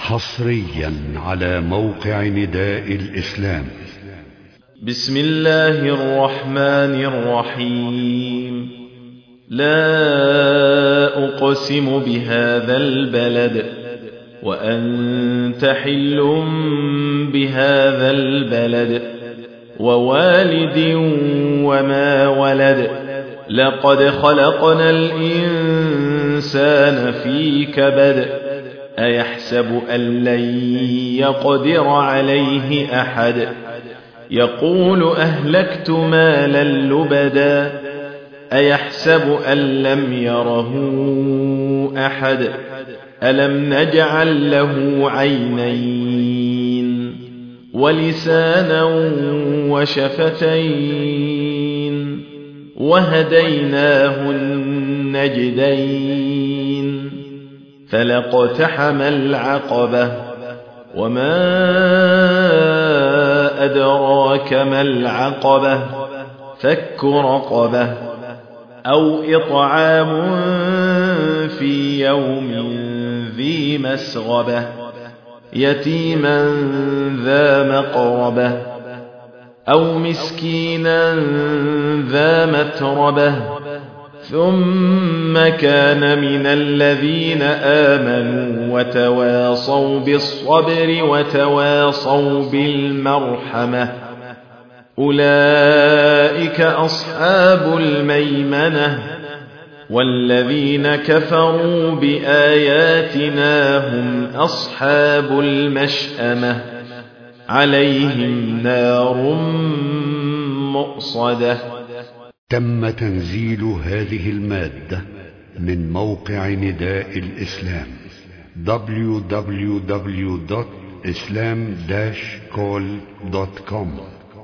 حصريا على موقع نداء الإسلام. بسم الله الرحمن الرحيم. لا أقسم بهذا البلد وأنت حل بهذا البلد ووالد وما ولد. لقد خلقنا الإنسان في كبد. أيحسب أن لن يقدر عليه أحد. يقول أهلكت مالا لبدا. أيحسب أن لم يره أحد. ألم نجعل له عينين ولسانا وشفتين وهديناه النجدين. فلاقتحم العقبة وما أدراك ما العقبة. فك رقبة أو إطعام في يوم ذي مسغبة يتيما ذا مقربة أو مسكينا ذا متربة ثم كان من الذين آمنوا وتواصوا بالصبر وتواصوا بالمرحمة. أولئك أصحاب الميمنة. والذين كفروا بآياتنا هم أصحاب المشأمة. عليهم نار مؤصدة. تم تنزيل هذه المادة من موقع نداء الإسلام www.islam-call.com